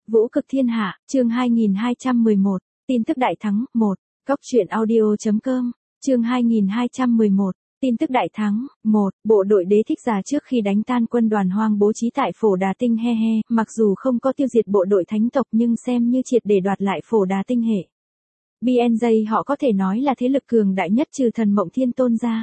Vũ cực thiên hạ, chương 2211, tin tức đại thắng, 1, Cóc truyện audio.com, chương 2211, tin tức đại thắng, 1, bộ đội Đế Thích Giả trước khi đánh tan quân đoàn Hoang bố trí tại Phổ Đà Tinh he he, mặc dù không có tiêu diệt bộ đội thánh tộc nhưng xem như triệt để đoạt lại Phổ Đà Tinh hệ. BNJ họ có thể nói là thế lực cường đại nhất trừ Thần Mộng Thiên Tôn ra.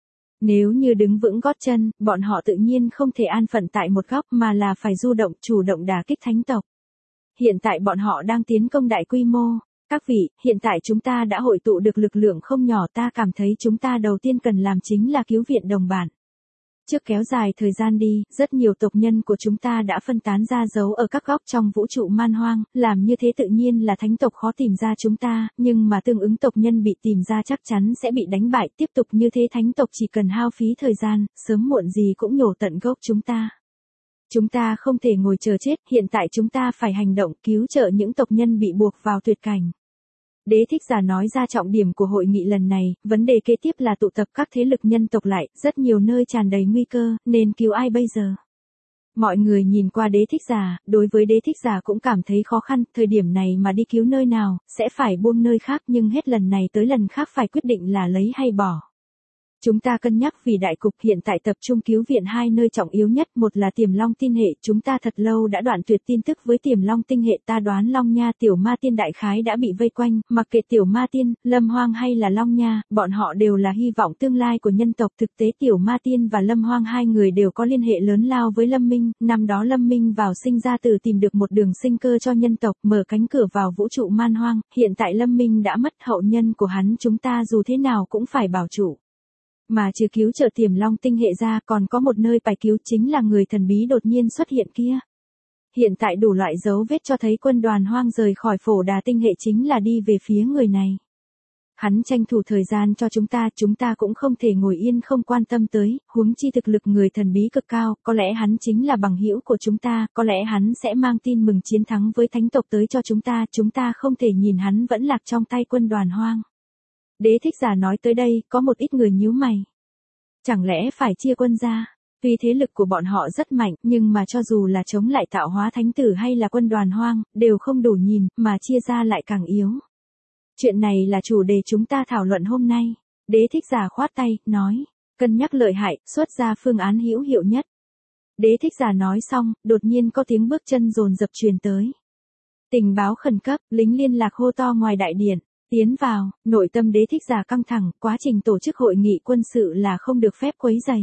Nếu như đứng vững gót chân, bọn họ tự nhiên không thể an phận tại một góc mà là phải du động chủ động đả kích thánh tộc. Hiện tại bọn họ đang tiến công đại quy mô. Các vị, hiện tại chúng ta đã hội tụ được lực lượng không nhỏ, ta cảm thấy chúng ta đầu tiên cần làm chính là cứu viện đồng bạn. Trước kéo dài thời gian đi, rất nhiều tộc nhân của chúng ta đã phân tán ra giấu ở các góc trong vũ trụ man hoang, làm như thế tự nhiên là thánh tộc khó tìm ra chúng ta, nhưng mà tương ứng tộc nhân bị tìm ra chắc chắn sẽ bị đánh bại, tiếp tục như thế thánh tộc chỉ cần hao phí thời gian, sớm muộn gì cũng nhổ tận gốc chúng ta. Chúng ta không thể ngồi chờ chết, hiện tại chúng ta phải hành động cứu trợ những tộc nhân bị buộc vào tuyệt cảnh. Đế Thích Giả nói ra trọng điểm của hội nghị lần này, vấn đề kế tiếp là tụ tập các thế lực nhân tộc lại, rất nhiều nơi tràn đầy nguy cơ, nên cứu ai bây giờ? Mọi người nhìn qua Đế Thích Giả, đối với Đế Thích Giả cũng cảm thấy khó khăn, thời điểm này mà đi cứu nơi nào, sẽ phải buông nơi khác nhưng hết lần này tới lần khác phải quyết định là lấy hay bỏ. Chúng ta cân nhắc vì đại cục hiện tại tập trung cứu viện hai nơi trọng yếu nhất, một là Tiềm Long Tinh hệ, chúng ta thật lâu đã đoạn tuyệt tin tức với Tiềm Long Tinh hệ, ta đoán Long Nha Tiểu Ma Tiên đại khái đã bị vây quanh, mặc kệ Tiểu Ma Tiên, Lâm Hoang hay là Long Nha, bọn họ đều là hy vọng tương lai của nhân tộc, thực tế Tiểu Ma Tiên và Lâm Hoang hai người đều có liên hệ lớn lao với Lâm Minh, năm đó Lâm Minh vào sinh ra từ tìm được một đường sinh cơ cho nhân tộc, mở cánh cửa vào vũ trụ man hoang, hiện tại Lâm Minh đã mất, hậu nhân của hắn chúng ta dù thế nào cũng phải bảo trụ. Mà trừ cứu trợ Tiềm Long Tinh hệ ra còn có một nơi phải cứu chính là người thần bí đột nhiên xuất hiện kia. Hiện tại đủ loại dấu vết cho thấy quân đoàn Hoang rời khỏi Phổ Đà Tinh hệ chính là đi về phía người này. Hắn tranh thủ thời gian cho chúng ta cũng không thể ngồi yên không quan tâm tới, huống chi thực lực người thần bí cực cao, có lẽ hắn chính là bằng hữu của chúng ta, có lẽ hắn sẽ mang tin mừng chiến thắng với thánh tộc tới cho chúng ta không thể nhìn hắn vẫn lạc trong tay quân đoàn Hoang. Đế Thích Giả nói tới đây, có một ít người nhíu mày. Chẳng lẽ phải chia quân ra? Tuy thế lực của bọn họ rất mạnh, nhưng mà cho dù là chống lại tạo hóa thánh tử hay là quân đoàn Hoang, đều không đủ nhìn, mà chia ra lại càng yếu. Chuyện này là chủ đề chúng ta thảo luận hôm nay. Đế Thích Giả khoát tay, nói, cân nhắc lợi hại, xuất ra phương án hữu hiệu nhất. Đế Thích Giả nói xong, đột nhiên có tiếng bước chân dồn dập truyền tới. Tình báo khẩn cấp, lính liên lạc hô to ngoài đại điện. Tiến vào, nội tâm Đế Thích Giả căng thẳng, quá trình tổ chức hội nghị quân sự là không được phép quấy rầy.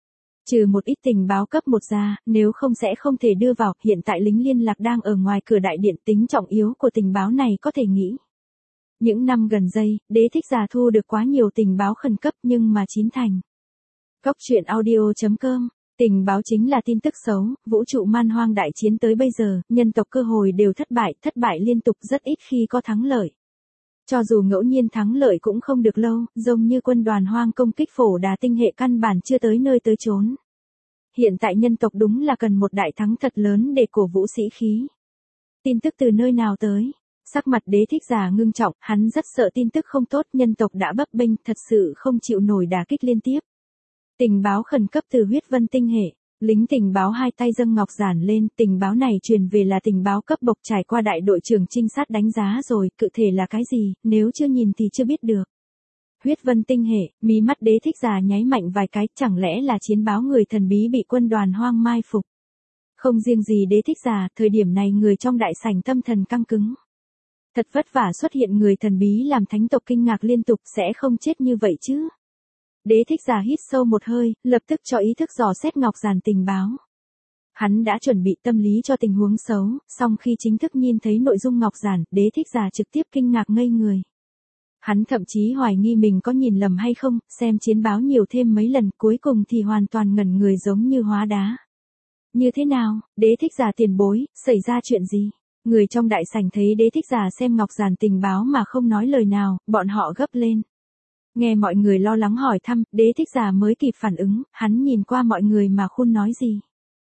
Trừ một ít tình báo cấp 1 ra, nếu không sẽ không thể đưa vào, hiện tại lính liên lạc đang ở ngoài cửa đại điện, tính trọng yếu của tình báo này có thể nghĩ. Những năm gần đây, Đế Thích Giả thu được quá nhiều tình báo khẩn cấp nhưng mà chín thành. Cóc truyện audio.com, tình báo chính là tin tức xấu, vũ trụ man hoang đại chiến tới bây giờ, nhân tộc cơ hội đều thất bại liên tục, rất ít khi có thắng lợi. Cho dù ngẫu nhiên thắng lợi cũng không được lâu, giống như quân đoàn Hoang công kích Phổ Đà Tinh hệ căn bản chưa tới nơi tới chốn. Hiện tại nhân tộc đúng là cần một đại thắng thật lớn để cổ vũ sĩ khí. Tin tức từ nơi nào tới? Sắc mặt Đế Thích Giả ngưng trọng, hắn rất sợ tin tức không tốt, nhân tộc đã bấp bênh, thật sự không chịu nổi đả kích liên tiếp. Tình báo khẩn cấp từ Huyết Vân Tinh hệ. Lính tình báo hai tay dâng ngọc giản lên, tình báo này truyền về là tình báo cấp bậc, trải qua đại đội trưởng trinh sát đánh giá rồi, cụ thể là cái gì, nếu chưa nhìn thì chưa biết được. Huyết Vân Tinh hệ, mí mắt Đế Thích Giả nháy mạnh vài cái, chẳng lẽ là chiến báo người thần bí bị quân đoàn Hoang mai phục. Không riêng gì Đế Thích Giả, thời điểm này người trong đại sảnh tâm thần căng cứng. Thật vất vả xuất hiện người thần bí làm thánh tộc kinh ngạc liên tục, sẽ không chết như vậy chứ. Đế Thích Giả hít sâu một hơi, lập tức cho ý thức dò xét ngọc giản tình báo. Hắn đã chuẩn bị tâm lý cho tình huống xấu, song khi chính thức nhìn thấy nội dung ngọc giản, Đế Thích Giả trực tiếp kinh ngạc ngây người. Hắn thậm chí hoài nghi mình có nhìn lầm hay không, xem chiến báo nhiều thêm mấy lần, cuối cùng thì hoàn toàn ngẩn người giống như hóa đá. Như thế nào, Đế Thích Giả tiền bối, xảy ra chuyện gì? Người trong đại sảnh thấy Đế Thích Giả xem ngọc giản tình báo mà không nói lời nào, bọn họ gấp lên. Nghe mọi người lo lắng hỏi thăm, Đế Thích Giả mới kịp phản ứng, hắn nhìn qua mọi người mà khôn nói gì.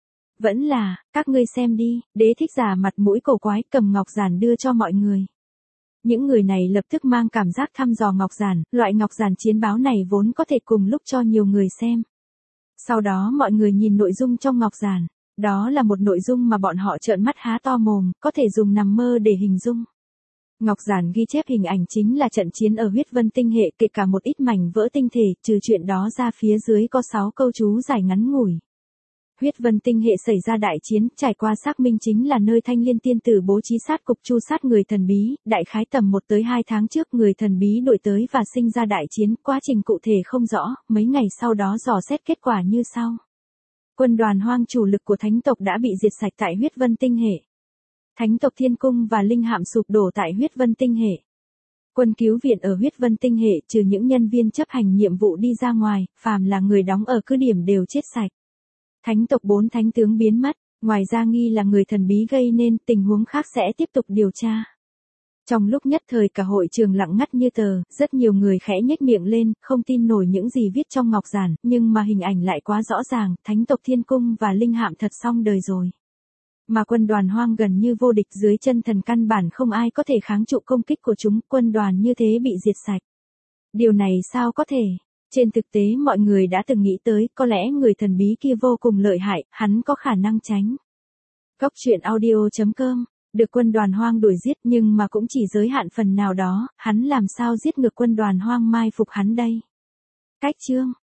Vẫn là, các ngươi xem đi, Đế Thích Giả mặt mũi cổ quái cầm ngọc giản đưa cho mọi người. Những người này lập tức mang cảm giác thăm dò ngọc giản, loại ngọc giản chiến báo này vốn có thể cùng lúc cho nhiều người xem. Sau đó mọi người nhìn nội dung trong ngọc giản. Đó là một nội dung mà bọn họ trợn mắt há to mồm, có thể dùng nằm mơ để hình dung. Ngọc giản ghi chép hình ảnh chính là trận chiến ở huyết vân tinh hệ, kể cả một ít mảnh vỡ tinh thể, trừ chuyện đó ra phía dưới có 6 câu chú giải ngắn ngủi. Huyết vân tinh hệ xảy ra đại chiến, trải qua xác minh chính là nơi Thanh Liên tiên tử bố trí sát cục chu sát người thần bí, đại khái tầm 1 tới 2 tháng trước người thần bí đuổi tới và sinh ra đại chiến, quá trình cụ thể không rõ, mấy ngày sau đó dò xét kết quả như sau. Quân đoàn hoang chủ lực của thánh tộc đã bị diệt sạch tại huyết vân tinh hệ. Thánh tộc Thiên Cung và Linh Hạm sụp đổ tại huyết vân tinh hệ. Quân cứu viện ở huyết vân tinh hệ trừ những nhân viên chấp hành nhiệm vụ đi ra ngoài, phàm là người đóng ở cứ điểm đều chết sạch. Thánh tộc 4 thánh tướng biến mất, ngoài ra nghi là người thần bí gây nên, tình huống khác sẽ tiếp tục điều tra. Trong lúc nhất thời cả hội trường lặng ngắt như tờ, rất nhiều người khẽ nhếch miệng lên, không tin nổi những gì viết trong ngọc giản, nhưng mà hình ảnh lại quá rõ ràng, thánh tộc Thiên Cung và Linh Hạm thật xong đời rồi. Mà quân đoàn hoang gần như vô địch, dưới chân thần căn bản không ai có thể kháng trụ công kích của chúng, quân đoàn như thế bị diệt sạch. Điều này sao có thể? Trên thực tế mọi người đã từng nghĩ tới, có lẽ người thần bí kia vô cùng lợi hại, hắn có khả năng tránh. Góc truyện audio.com, được quân đoàn hoang đuổi giết nhưng mà cũng chỉ giới hạn phần nào đó, hắn làm sao giết ngược quân đoàn hoang mai phục hắn đây? Cách chương